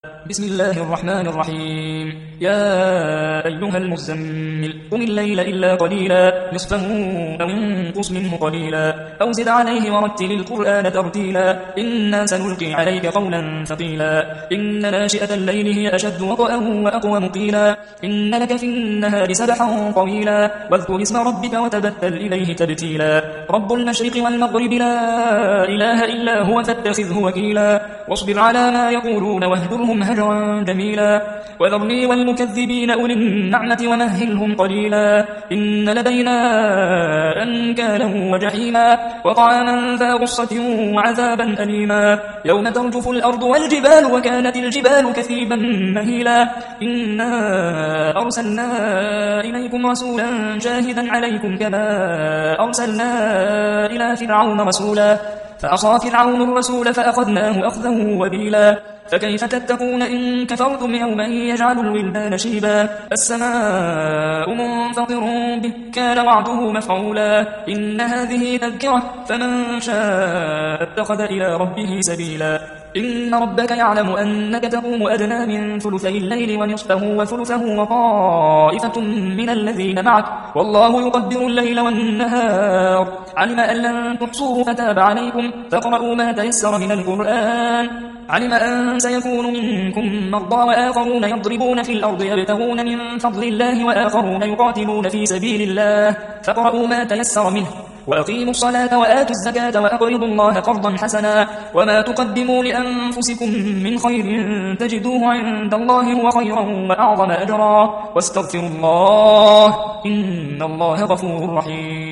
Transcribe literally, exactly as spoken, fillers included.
بسم الله الرحمن الرحيم. يا أيها المزمل قم الليل إلا قليلا نصفه أو انقص منه قليلا أو زد عليه ورتل القرآن ترتيلا إنا سنلقي عليك قولا ثقيلا إن ناشئة الليل هي أشد وطئا وأقوم قيلا إن لك في النهار سبحا طويلا واذكر اسم ربك وتبتل إليه تبتيلا رب المشرق والمغرب لا إله إلا هو فاتخذه وكيلا واصبر على ما يقولون واهجرهم هجرا جميلا وذرني والمكذبين أولي النعمة ومهلهم قليلا إن لدينا أنكالا وجحيما وطعاما ذا غصة وعذابا أليما يوم ترجف الأرض والجبال وكانت الجبال كثيبا مهيلا إنا أرسلنا إليكم رسولا شاهدا عليكم كما أرسلنا إلى فرعون رسولا فعصى فرعون الرسول فأخذناه أخذا وبيلا فكيف تتقون إن كفرتم يوما يجعل الولدان شيبا السماء منفطر به كان وعده مفعولا إن هذه تذكرة فمن شاء اتخذ إلى ربه سبيلا إن ربك يعلم أنك تقوم أدنى من ثلثي الليل ونصفه وثلثه وطائفة من الذين معك والله يقدر الليل والنهار علم أن لن تحصوه فتاب عليكم فاقرؤوا ما تيسر من القرآن علم أن سيكون منكم مرضى وآخرون يضربون في الأرض يبتغون من فضل الله وآخرون يقاتلون في سبيل الله فاقرؤوا ما تيسر منه وأقيموا الصلاة وآتوا الزكاة وأقرضوا الله قرضا حسنا وما تقدموا لأنفسكم من خير تجدوه عند الله هو خيرا وأعظم أجرا واستغفروا الله إن الله غفور رحيم.